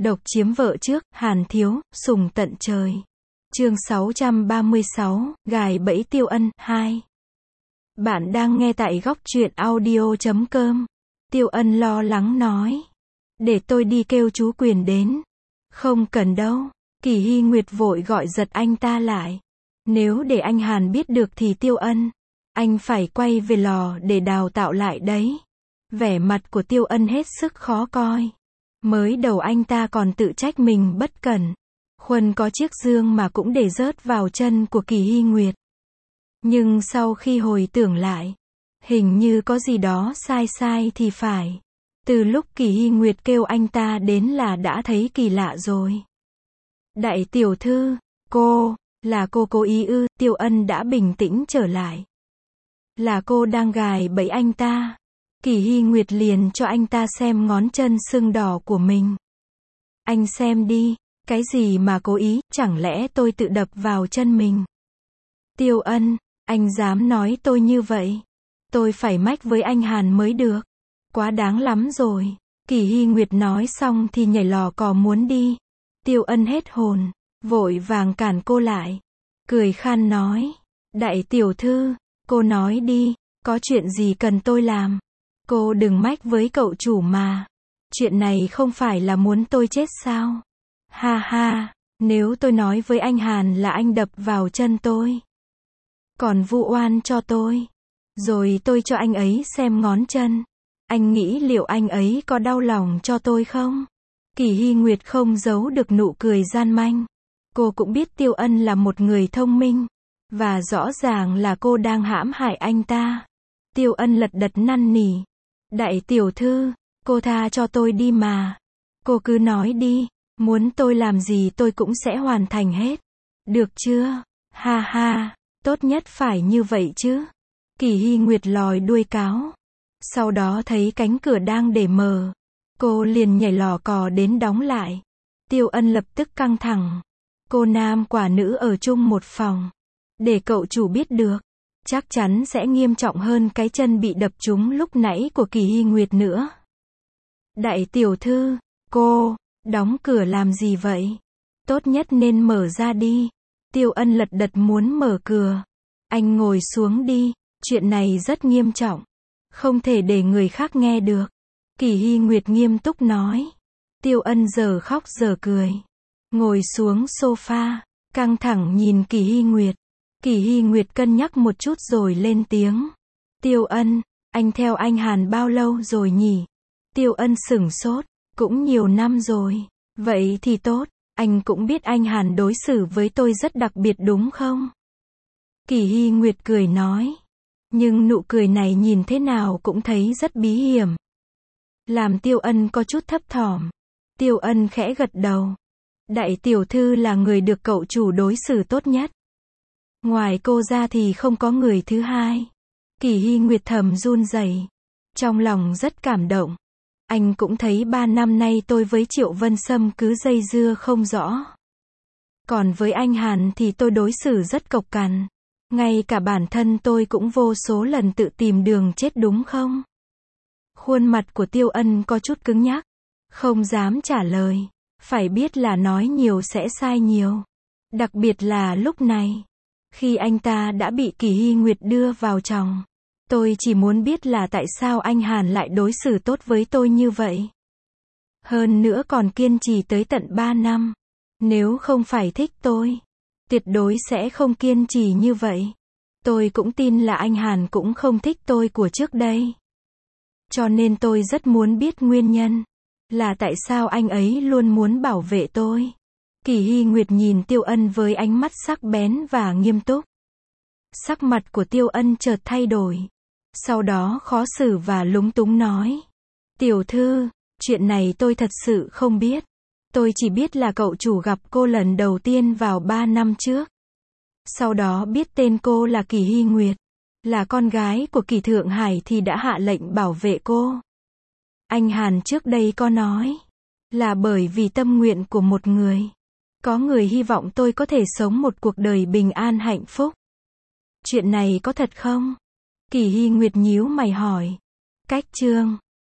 Độc chiếm vợ trước, Hàn Thiếu, sùng tận trời. Chương 636, gài bẫy Tiêu Ân, 2. Bạn đang nghe tại góc truyện audio.com. Tiêu Ân lo lắng nói. Để tôi đi kêu chú Quyền đến. Không cần đâu. Kỳ Hy Nguyệt vội gọi giật anh ta lại. Nếu để anh Hàn biết được thì Tiêu Ân, anh phải quay về lò để đào tạo lại đấy. Vẻ mặt của Tiêu Ân hết sức khó coi. Mới đầu anh ta còn tự trách mình bất cẩn. Khuân có chiếc dương mà cũng để rớt vào chân của Kỳ Hy Nguyệt. Nhưng sau khi hồi tưởng lại, hình như có gì đó sai sai thì phải. Từ lúc Kỳ Hy Nguyệt kêu anh ta đến là đã thấy kỳ lạ rồi. Đại tiểu thư, là cô cố ý ư? Tiêu Ân đã bình tĩnh trở lại. Là cô đang gài bẫy anh ta. Kỳ Hy Nguyệt liền cho anh ta xem ngón chân sưng đỏ của mình. Anh xem đi, cái gì mà cố ý, chẳng lẽ tôi tự đập vào chân mình? Tiêu Ân, anh dám nói tôi như vậy? Tôi phải mách với anh Hàn mới được. Quá đáng lắm rồi. Kỳ Hy Nguyệt nói xong thì nhảy lò cò muốn đi. Tiêu Ân hết hồn, vội vàng cản cô lại. Cười khan nói, đại tiểu thư, cô nói đi, có chuyện gì cần tôi làm? Cô đừng mách với cậu chủ mà. Chuyện này không phải là muốn tôi chết sao? Ha ha, nếu tôi nói với anh Hàn là anh đập vào chân tôi, còn vu oan cho tôi, rồi tôi cho anh ấy xem ngón chân, anh nghĩ liệu anh ấy có đau lòng cho tôi không? Kỳ Hy Nguyệt không giấu được nụ cười gian manh. Cô cũng biết Tiêu Ân là một người thông minh, và rõ ràng là cô đang hãm hại anh ta. Tiêu Ân lật đật năn nỉ. Đại tiểu thư, cô tha cho tôi đi mà. Cô cứ nói đi, muốn tôi làm gì tôi cũng sẽ hoàn thành hết. Được chưa? Ha ha, tốt nhất phải như vậy chứ. Kỳ Hy Nguyệt lòi đuôi cáo. Sau đó thấy cánh cửa đang để mở. Cô liền nhảy lò cò đến đóng lại. Tiêu Ân lập tức căng thẳng. Cô nam quả nữ ở chung một phòng. Để cậu chủ biết được, chắc chắn sẽ nghiêm trọng hơn cái chân bị đập trúng lúc nãy của Kỳ Hy Nguyệt nữa. Đại tiểu thư, cô, đóng cửa làm gì vậy? Tốt nhất nên mở ra đi. Tiêu Ân lật đật muốn mở cửa. Anh ngồi xuống đi, chuyện này rất nghiêm trọng. Không thể để người khác nghe được. Kỳ Hy Nguyệt nghiêm túc nói. Tiêu Ân giờ khóc giờ cười. Ngồi xuống sofa, căng thẳng nhìn Kỳ Hy Nguyệt. Kỳ Hy Nguyệt cân nhắc một chút rồi lên tiếng. Tiêu Ân, anh theo anh Hàn bao lâu rồi nhỉ? Tiêu Ân sửng sốt, cũng nhiều năm rồi. Vậy thì tốt, anh cũng biết anh Hàn đối xử với tôi rất đặc biệt đúng không? Kỳ Hy Nguyệt cười nói. Nhưng nụ cười này nhìn thế nào cũng thấy rất bí hiểm. Làm Tiêu Ân có chút thấp thỏm. Tiêu Ân khẽ gật đầu. Đại tiểu thư là người được cậu chủ đối xử tốt nhất. Ngoài cô ra thì không có người thứ hai. Kỳ Hy Nguyệt thầm run rẩy. Trong lòng rất cảm động. Anh cũng thấy 3 năm nay tôi với Triệu Vân Sâm cứ dây dưa không rõ. Còn với anh Hàn thì tôi đối xử rất cộc cằn. Ngay cả bản thân tôi cũng vô số lần tự tìm đường chết đúng không? Khuôn mặt của Tiêu Ân có chút cứng nhắc. Không dám trả lời. Phải biết là nói nhiều sẽ sai nhiều. Đặc biệt là lúc này. Khi anh ta đã bị Kỳ Hy Nguyệt đưa vào chồng. Tôi chỉ muốn biết là tại sao anh Hàn lại đối xử tốt với tôi như vậy. Hơn nữa còn kiên trì tới tận 3 năm. Nếu không phải thích tôi, tuyệt đối sẽ không kiên trì như vậy. Tôi cũng tin là anh Hàn cũng không thích tôi của trước đây. Cho nên tôi rất muốn biết nguyên nhân. Là tại sao anh ấy luôn muốn bảo vệ tôi. Kỳ Hy Nguyệt nhìn Tiêu Ân với ánh mắt sắc bén và nghiêm túc. Sắc mặt của Tiêu Ân chợt thay đổi. Sau đó khó xử và lúng túng nói. Tiểu thư, chuyện này tôi thật sự không biết. Tôi chỉ biết là cậu chủ gặp cô lần đầu tiên vào 3 năm trước. Sau đó biết tên cô là Kỳ Hy Nguyệt. Là con gái của Kỳ Thượng Hải thì đã hạ lệnh bảo vệ cô. Anh Hàn trước đây có nói. Là bởi vì tâm nguyện của một người. Có người hy vọng tôi có thể sống một cuộc đời bình an hạnh phúc. Chuyện này có thật không? Kỳ Hy Nguyệt nhíu mày hỏi. Cách chương